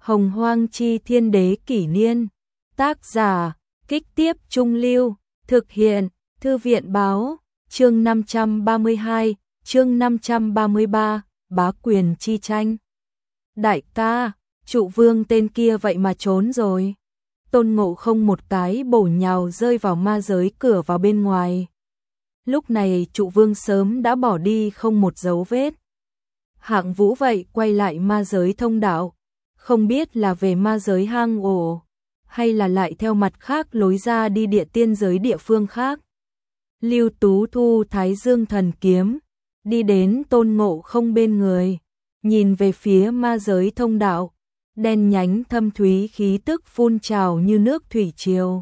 Hồng Hoang Chi Thiên Đế Kỷ Niên. Tác giả, Kích Tiếp Trung Lưu. Thực hiện, Thư viện Báo. Chương 532, chương 533, Bá Quyền Chi Tranh. Đại ca, Trụ Vương tên kia vậy mà trốn rồi. Tôn Ngộ Không một cái bổ nhào rơi vào ma giới cửa vào bên ngoài. Lúc này Trụ Vương sớm đã bỏ đi không một dấu vết. Hạng Vũ vậy quay lại ma giới thông đạo, không biết là về ma giới hang ổ, hay là lại theo mặt khác lối ra đi địa tiên giới địa phương khác. Lưu Tú thu Thái Dương Thần Kiếm, đi đến Tôn Ngộ Không bên người, nhìn về phía ma giới thông đạo, đen nhánh thâm thúy khí tức phun trào như nước thủy triều,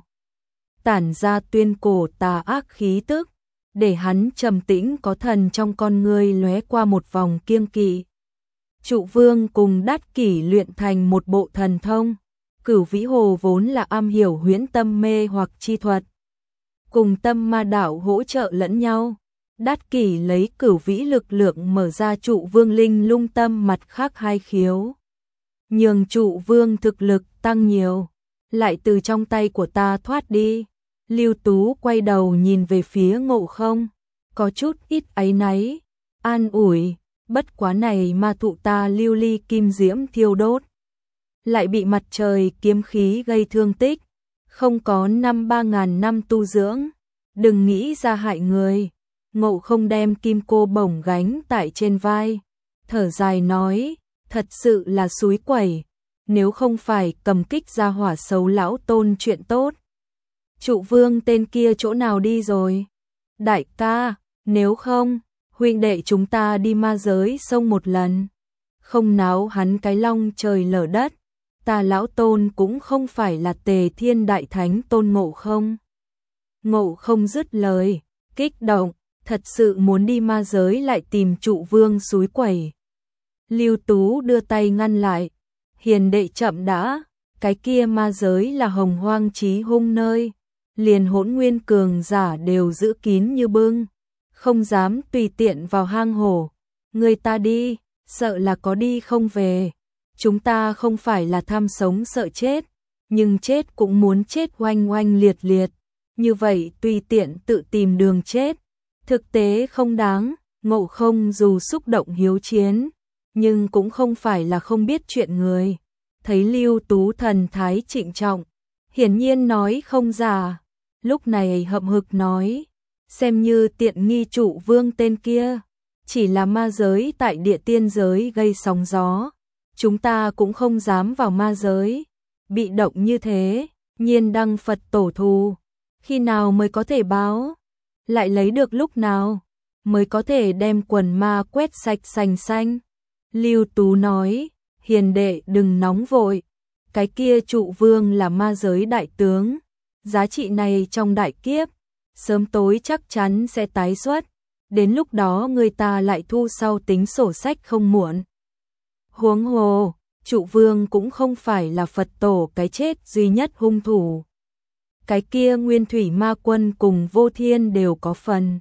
tản ra tuyên cổ tà ác khí tức, để hắn trầm tĩnh có thần trong con ngươi lóe qua một vòng kiêng kỵ. Trụ Vương cùng Đát Kỷ luyện thành một bộ thần thông, Cửu Vĩ Hồ vốn là am hiểu huyễn tâm mê hoặc chi thuật, cùng Tâm Ma Đạo hỗ trợ lẫn nhau. Đát Kỷ lấy Cửu Vĩ lực lượng mở ra Trụ Vương linh lung tâm mặt khác hai khiếu, nhường Trụ Vương thực lực tăng nhiều. Lại từ trong tay của ta thoát đi. Lưu Tú quay đầu nhìn về phía Ngộ Không, có chút ít áy náy, an ủi, bất quá này ma thụ ta lưu ly kim diễm thiêu đốt, lại bị mặt trời kiếm khí gây thương tích, không có 3.000 năm tu dưỡng, đừng nghĩ ra hại người. Ngộ Không đem kim cô bổng gánh tại trên vai, thở dài nói, thật sự là xúi quẩy, nếu không phải cầm kích ra hỏa xấu lão Tôn chuyện tốt. Trụ Vương tên kia chỗ nào đi rồi? Đại ca, nếu không, huynh đệ chúng ta đi ma giới sông một lần. Không náo hắn cái long trời lở đất, ta lão Tôn cũng không phải là Tề Thiên Đại Thánh Tôn Ngộ Không. Ngộ Không dứt lời, kích động, thật sự muốn đi ma giới lại tìm Trụ Vương xúi quẩy. Lưu Tú đưa tay ngăn lại, hiền đệ chậm đã, cái kia ma giới là Hồng Hoang Chí Hung nơi, liền Hỗn Nguyên cường giả đều giữ kín như bưng, không dám tùy tiện vào hang hổ. Người ta đi, sợ là có đi không về. Chúng ta không phải là tham sống sợ chết, nhưng chết cũng muốn chết oanh oanh liệt liệt, như vậy tùy tiện tự tìm đường chết, thực tế không đáng. Ngộ Không dù xúc động hiếu chiến, nhưng cũng không phải là không biết chuyện người. Thấy Lưu Tú thần thái trịnh trọng, hiển nhiên nói không giả, lúc này hậm hực nói, xem như tiện nghi Trụ Vương tên kia, chỉ là ma giới tại địa tiên giới gây sóng gió, chúng ta cũng không dám vào ma giới, bị động như thế, Nhiên Đăng Phật tổ thù, khi nào mới có thể báo, lại lấy được lúc nào, mới có thể đem quần ma quét sạch sành xanh. Lưu Tú nói, hiền đệ đừng nóng vội, cái kia Trụ Vương là ma giới đại tướng, giá trị này trong đại kiếp, sớm tối chắc chắn sẽ tái xuất, đến lúc đó người ta lại thu sau tính sổ sách không muộn. Huống hồ, Trụ Vương cũng không phải là Phật tổ cái chết duy nhất hung thủ. Cái kia Nguyên Thủy Ma Quân cùng Vô Thiên đều có phần.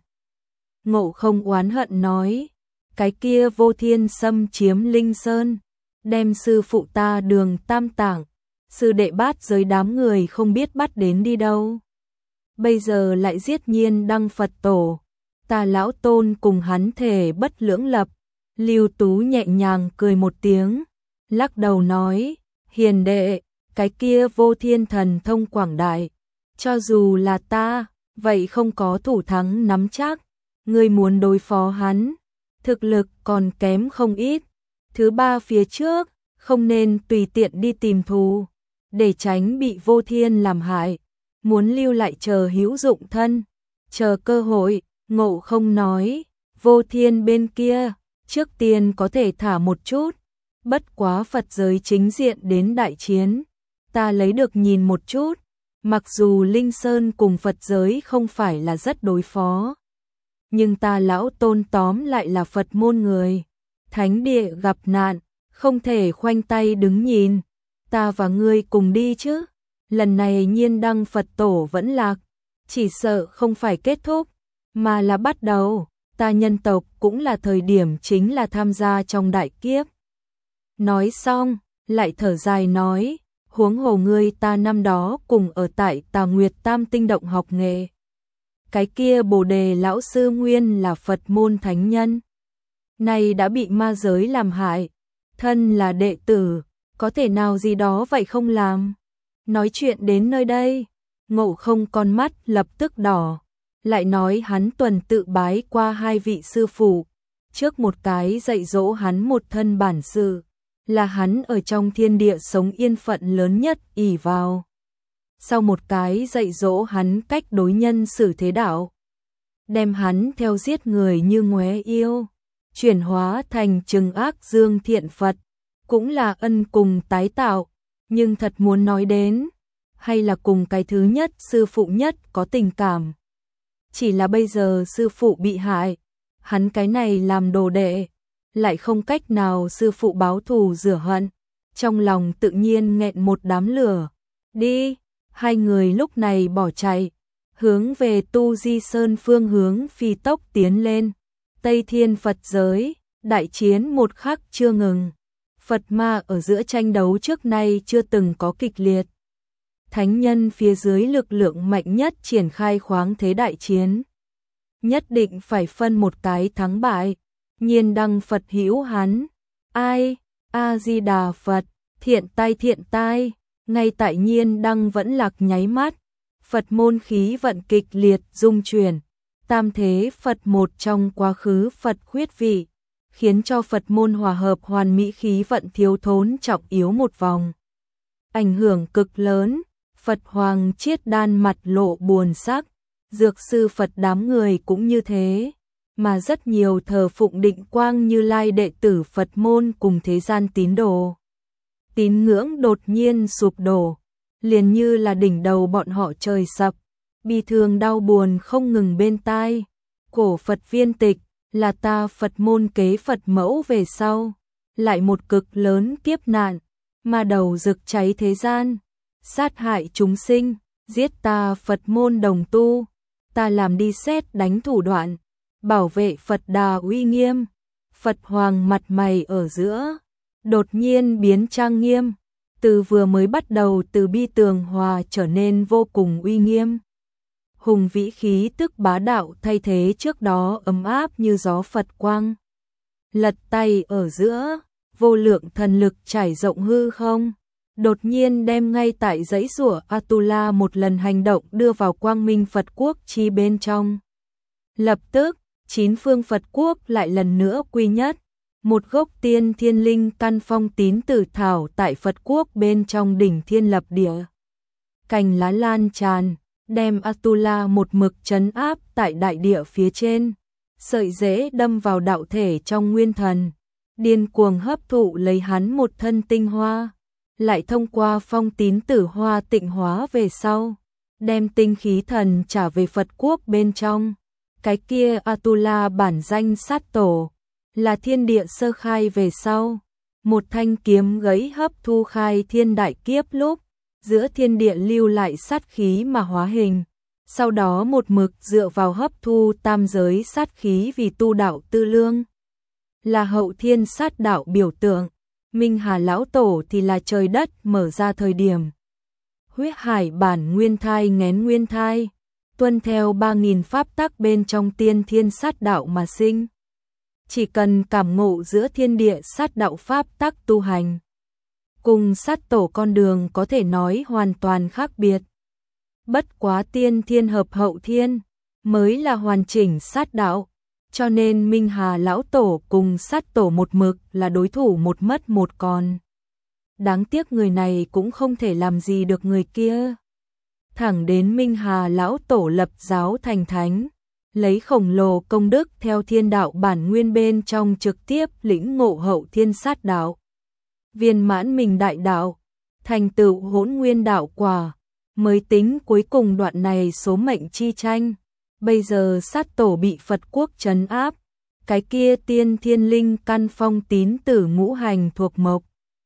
Ngộ Không oán hận nói, cái kia Vô Thiên xâm chiếm Linh Sơn, đem sư phụ ta Đường Tam Tạng, sư đệ bát giới đám người không biết bắt đến đi đâu. Bây giờ lại giết Nhiên Đăng Phật tổ, ta lão Tôn cùng hắn thể bất lưỡng lập. Lưu Tú nhẹ nhàng cười một tiếng, lắc đầu nói, hiền đệ, cái kia Vô Thiên thần thông quảng đại, cho dù là ta, vậy không có thủ thắng nắm chắc, ngươi muốn đối phó hắn, thực lực còn kém không ít. Thứ ba phía trước, không nên tùy tiện đi tìm thù, để tránh bị Vô Thiên làm hại, muốn lưu lại chờ hữu dụng thân, chờ cơ hội. Ngộ Không nói, Vô Thiên bên kia, trước tiên có thể thả một chút, bất quá Phật giới chính diện đến đại chiến, ta lấy được nhìn một chút, mặc dù Linh Sơn cùng Phật giới không phải là rất đối phó, nhưng ta lão Tôn tóm lại là Phật môn người, thánh địa gặp nạn, không thể khoanh tay đứng nhìn, ta và ngươi cùng đi chứ. Lần này Nhiên Đăng Phật tổ vẫn lạc, chỉ sợ không phải kết thúc, mà là bắt đầu, ta nhân tộc cũng là thời điểm chính là tham gia trong đại kiếp. Nói xong, lại thở dài nói, huống hồ ngươi ta năm đó cùng ở tại Tà Nguyệt Tam Tinh Động học nghệ. Cái kia Bồ Đề lão sư nguyên là Phật môn thánh nhân, nay đã bị ma giới làm hại, thân là đệ tử, có thể nào gì đó vậy không làm. Nói chuyện đến nơi đây, Ngộ Không con mắt lập tức đỏ, lại nói hắn tuần tự bái qua hai vị sư phụ, trước một cái dạy dỗ hắn một thân bản sự, là hắn ở trong thiên địa sống yên phận lớn nhất ỷ vào. Sau một cái dạy dỗ hắn cách đối nhân xử thế đạo, đem hắn theo giết người như ngoé yêu, chuyển hóa thành trừng ác dương thiện Phật, cũng là ân cùng tái tạo, nhưng thật muốn nói đến, hay là cùng cái thứ nhất sư phụ nhất có tình cảm. Chỉ là bây giờ sư phụ bị hại, hắn cái này làm đồ đệ, lại không cách nào sư phụ báo thù rửa hận, trong lòng tự nhiên nghẹn một đám lửa. Đi, hai người lúc này bỏ chạy, hướng về Tu Di Sơn phương hướng phi tốc tiến lên. Tây Thiên Phật giới, đại chiến một khắc chưa ngừng. Phật ma ở giữa tranh đấu trước nay chưa từng có kịch liệt. Thánh nhân phía dưới lực lượng mạnh nhất triển khai khoáng thế đại chiến. Nhất định phải phân một cái thắng bại. Nhiên đăng Phật hữu hắn. Ai? A-di-đà Phật. Thiện tai. Ngay tại nhiên đăng vẫn lạc nháy mắt. Phật môn khí vận kịch liệt dung chuyển. Tam thế Phật một trong quá khứ Phật khuyết vị, khiến cho Phật môn hòa hợp hoàn mỹ khí vận thiếu thốn trọng yếu một vòng. Ảnh hưởng cực lớn, Phật Hoàng Chiết Đan mặt lộ buồn sắc, dược sư Phật đám người cũng như thế, mà rất nhiều thờ phụng Định Quang Như Lai đệ tử Phật môn cùng thế gian tín đồ. Tín ngưỡng đột nhiên sụp đổ, liền như là đỉnh đầu bọn họ trời sập. Bi thương đau buồn không ngừng bên tai. Cổ Phật viên tịch, là ta Phật môn kế Phật mẫu về sau. Lại một cực lớn kiếp nạn, ma đầu rực cháy thế gian. Sát hại chúng sinh, giết ta Phật môn đồng tu. Ta làm đi xét đánh thủ đoạn, bảo vệ Phật đà uy nghiêm. Phật Hoàng mặt mày ở giữa, đột nhiên biến trang nghiêm. Từ vừa mới bắt đầu từ bi tường hòa trở nên vô cùng uy nghiêm. Hùng vĩ khí tức bá đạo thay thế trước đó ấm áp như gió Phật quang. Lật tay ở giữa, vô lượng thần lực trải rộng hư không, đột nhiên đem ngay tại dãy rủa Atula một lần hành động đưa vào quang minh Phật quốc chi bên trong. Lập tức, 9 phương Phật quốc lại lần nữa quy nhất, một gốc tiên thiên linh căn phong tín tử thảo tại Phật quốc bên trong đỉnh thiên lập địa. Cành lá lan tràn, đem Atula một mực trấn áp tại đại địa phía trên, sợi rễ đâm vào đạo thể trong nguyên thần, điên cuồng hấp thụ lấy hắn một thân tinh hoa, lại thông qua phong tín tử hoa tịnh hóa về sau, đem tinh khí thần trả về Phật quốc bên trong. Cái kia Atula bản danh sát tổ, là thiên địa sơ khai về sau, một thanh kiếm gãy hấp thu khai thiên đại kiếp lúc, giữa thiên địa lưu lại sát khí mà hóa hình, sau đó một mực dựa vào hấp thu tam giới sát khí vì tu đạo tư lương. Là hậu thiên sát đạo biểu tượng, Minh Hà Lão Tổ thì là trời đất mở ra thời điểm. Huyết hải bản nguyên thai nghén nguyên thai, tuân theo 3.000 pháp tắc bên trong tiên thiên sát đạo mà sinh. Chỉ cần cảm ngộ giữa thiên địa sát đạo pháp tắc tu hành, cùng sát tổ con đường có thể nói hoàn toàn khác biệt. Bất quá tiên thiên hợp hậu thiên, mới là hoàn chỉnh sát đạo, cho nên Minh Hà Lão Tổ cùng sát tổ một mực là đối thủ một mất một còn. Đáng tiếc người này cũng không thể làm gì được người kia. Thẳng đến Minh Hà Lão Tổ lập giáo thành thánh, lấy khổng lồ công đức theo thiên đạo bản nguyên bên trong trực tiếp lĩnh ngộ hậu thiên sát đạo. Viên mãn mình đại đạo, thành tựu hỗn nguyên đạo quả, mới tính cuối cùng đoạn này số mệnh chi tranh. Bây giờ sát tổ bị Phật quốc trấn áp, cái kia tiên thiên linh căn phong tín tử ngũ hành thuộc mộc,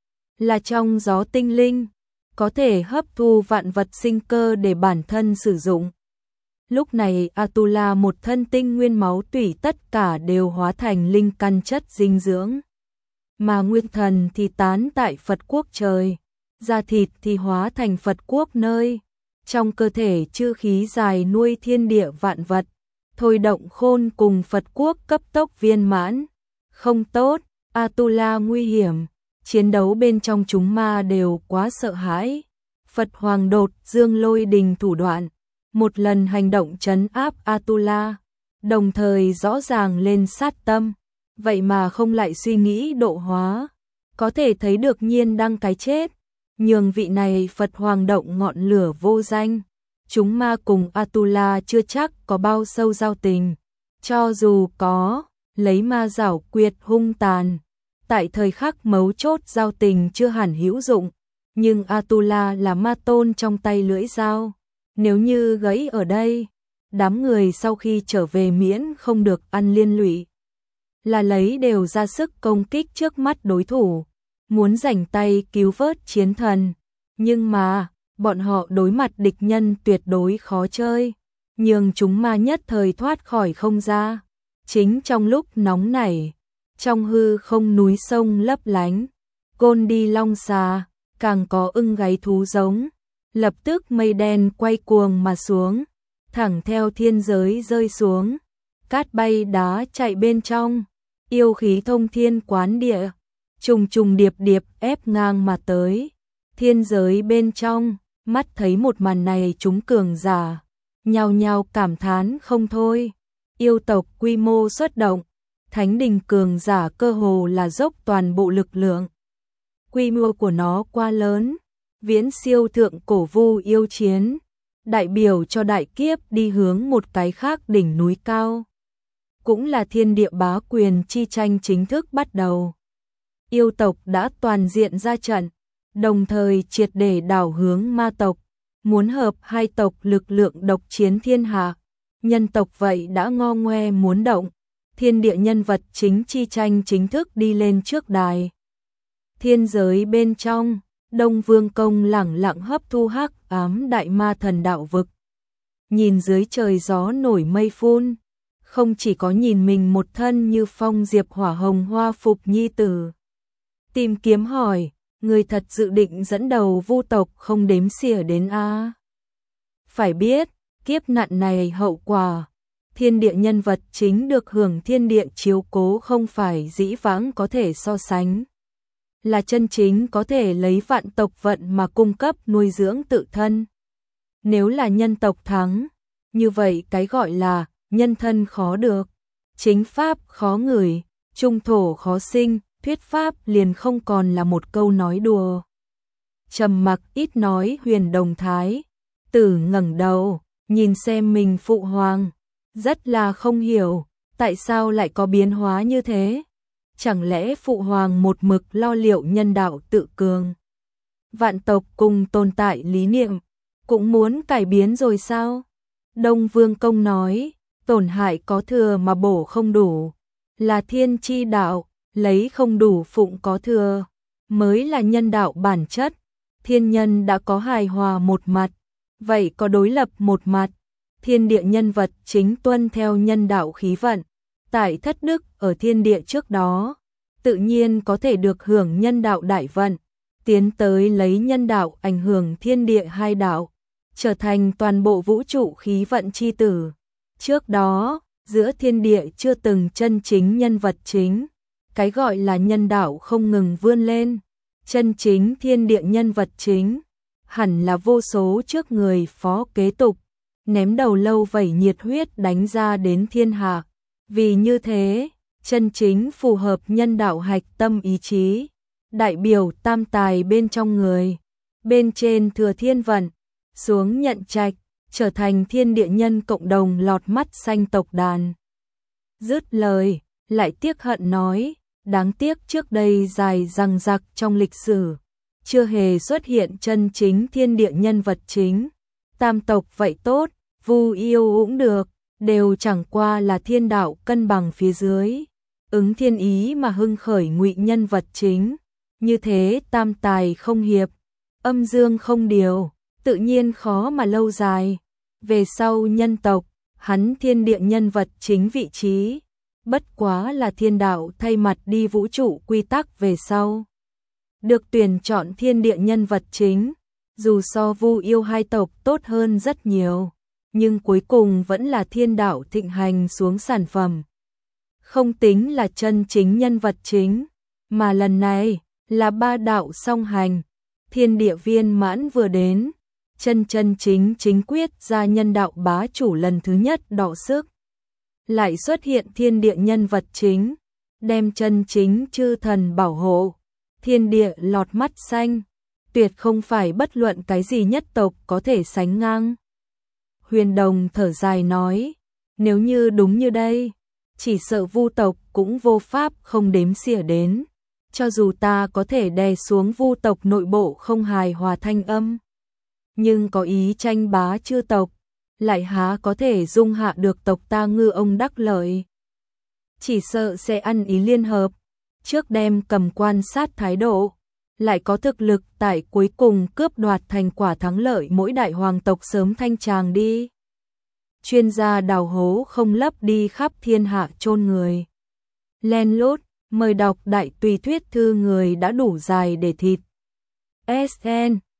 là trong gió tinh linh, có thể hấp thu vạn vật sinh cơ để bản thân sử dụng. Lúc này Atula một thân tinh nguyên máu tủy tất cả đều hóa thành linh căn chất dinh dưỡng. mà nguyên thần thì tán tại Phật quốc trời, da thịt thì hóa thành Phật quốc nơi. Trong cơ thể chư khí dài nuôi thiên địa vạn vật, thôi động khôn cùng Phật quốc cấp tốc viên mãn. Không tốt, Atula nguy hiểm, chiến đấu bên trong chúng ma đều quá sợ hãi. Phật Hoàng đột dương lôi đình thủ đoạn, một lần hành động trấn áp Atula, đồng thời rõ ràng lên sát tâm, vậy mà không lại suy nghĩ độ hóa, có thể thấy được Nhiên Đăng cái chết, nhường vị này Phật Hoàng động ngọn lửa vô danh. Chúng ma cùng Atula chưa chắc có bao sâu giao tình, cho dù có, lấy ma giảo quyệt hung tàn, tại thời khắc mấu chốt giao tình chưa hẳn hữu dụng, nhưng Atula là ma tôn trong tay lưỡi dao, nếu như gãy ở đây, đám người sau khi trở về miễn không được ăn liên lụy, là lấy đều ra sức công kích trước mắt đối thủ, muốn rảnh tay cứu vớt chiến thần, nhưng mà bọn họ đối mặt địch nhân tuyệt đối khó chơi, nhường chúng ma nhất thời thoát khỏi không ra. Chính trong lúc nóng nảy, trong hư không núi sông lấp lánh, côn đi long xà, càng có ưng gáy thú giống, lập tức mây đen quay cuồng mà xuống, thẳng theo thiên giới rơi xuống, cát bay đá chạy bên trong, yêu khí thông thiên quán địa, trùng trùng điệp điệp ép ngang mà tới, thiên giới bên trong. Mắt thấy một màn này chúng cường giả, nhao nhao cảm thán không thôi. Yêu tộc quy mô xuất động, thánh đình cường giả cơ hồ là dốc toàn bộ lực lượng. Quy mô của nó quá lớn, viễn siêu thượng cổ vu yêu chiến, đại biểu cho đại kiếp đi hướng một cái khác đỉnh núi cao. Cũng là thiên địa bá quyền chi tranh chính thức bắt đầu. Yêu tộc đã toàn diện ra trận, đồng thời triệt để đảo hướng ma tộc, muốn hợp hai tộc lực lượng độc chiến thiên hạ. Nhân tộc vậy đã ngo ngoe muốn động, thiên địa nhân vật chính chi tranh chính thức đi lên trước đài. Thiên giới bên trong, Đông Vương Công lẳng lặng hấp thu hắc ám đại ma thần đạo vực. Nhìn dưới trời gió nổi mây phun, không chỉ có nhìn mình một thân như phong diệp hỏa hồng hoa phục nhi tử. Tìm kiếm hỏi, người thật dự định dẫn đầu vu tộc không đếm xỉa đến a? Phải biết, kiếp nạn này hậu quả, thiên địa nhân vật chính được hưởng thiên địa chiếu cố không phải dĩ vãng có thể so sánh. Là chân chính có thể lấy vạn tộc vận mà cung cấp nuôi dưỡng tự thân. Nếu là nhân tộc thắng, như vậy cái gọi là nhân thân khó được, chính pháp khó ngửi, trung thổ khó sinh, thuyết pháp liền không còn là một câu nói đùa. Trầm mặc ít nói Huyền Đồng Thái Tử ngẩng đầu, nhìn xem mình phụ hoàng, rất là không hiểu, tại sao lại có biến hóa như thế? Chẳng lẽ phụ hoàng một mực lo liệu nhân đạo tự cường? Vạn tộc cùng tồn tại lý niệm, cũng muốn cải biến rồi sao? Đông Vương Công nói, tổn hại có thừa mà bổ không đủ, là thiên chi đạo, lấy không đủ phụng có thừa, mới là nhân đạo bản chất. Thiên nhân đã có hài hòa một mặt, vậy có đối lập một mặt. Thiên địa nhân vật chính tuân theo nhân đạo khí vận, tại thất đức ở thiên địa trước đó, tự nhiên có thể được hưởng nhân đạo đại vận, tiến tới lấy nhân đạo ảnh hưởng thiên địa hai đạo, trở thành toàn bộ vũ trụ khí vận chi tử. Trước đó, giữa thiên địa chưa từng chân chính nhân vật chính, cái gọi là nhân đạo không ngừng vươn lên, chân chính thiên địa nhân vật chính, hẳn là vô số trước người phó kế tục, ném đầu lâu vẩy nhiệt huyết đánh ra đến thiên hạ. Vì như thế, chân chính phù hợp nhân đạo hạch tâm ý chí, đại biểu tam tài bên trong người, bên trên thừa thiên vận, xuống nhận trạch, trở thành thiên địa nhân cộng đồng lọt mắt xanh tộc đàn. Dứt lời, lại tiếc hận nói, đáng tiếc trước đây dài dằng dặc trong lịch sử, chưa hề xuất hiện chân chính thiên địa nhân vật chính. Tam tộc vậy tốt, vu yêu cũng được, đều chẳng qua là thiên đạo cân bằng phía dưới, ứng thiên ý mà hưng khởi ngụy nhân vật chính. Như thế tam tài không hiệp, âm dương không điều, tự nhiên khó mà lâu dài. Về sau nhân tộc, hắn thiên địa nhân vật chính vị trí, bất quá là thiên đạo thay mặt đi vũ trụ quy tắc về sau. Được tuyển chọn thiên địa nhân vật chính, dù so Vu Yêu hai tộc tốt hơn rất nhiều, nhưng cuối cùng vẫn là thiên đạo thịnh hành xuống sản phẩm. Không tính là chân chính nhân vật chính, mà lần này là ba đạo song hành, thiên địa viên mãn vừa đến, chân chính quyết ra nhân đạo bá chủ lần thứ nhất đọ sức. Lại xuất hiện thiên địa nhân vật chính, đem chân chính chư thần bảo hộ, thiên địa lọt mắt xanh, tuyệt không phải bất luận cái gì nhất tộc có thể sánh ngang. Huyền Đồng thở dài nói, nếu như đúng như đây, chỉ sợ Vu tộc cũng vô pháp không đếm xỉa đến, cho dù ta có thể đè xuống Vu tộc nội bộ không hài hòa thanh âm, nhưng có ý tranh bá chư tộc, lại há có thể dung hạ được tộc ta ngư ông đắc lợi. Chỉ sợ sẽ ăn ý liên hợp, trước đem cầm quan sát thái độ, lại có thực lực tại cuối cùng cướp đoạt thành quả thắng lợi mỗi đại hoàng tộc sớm thanh tràng đi. Chuyên gia đào hố không lấp đi khắp thiên hạ chôn người. Len lút, mời đọc đại tùy thuyết thư người đã đủ dài để thịt. SN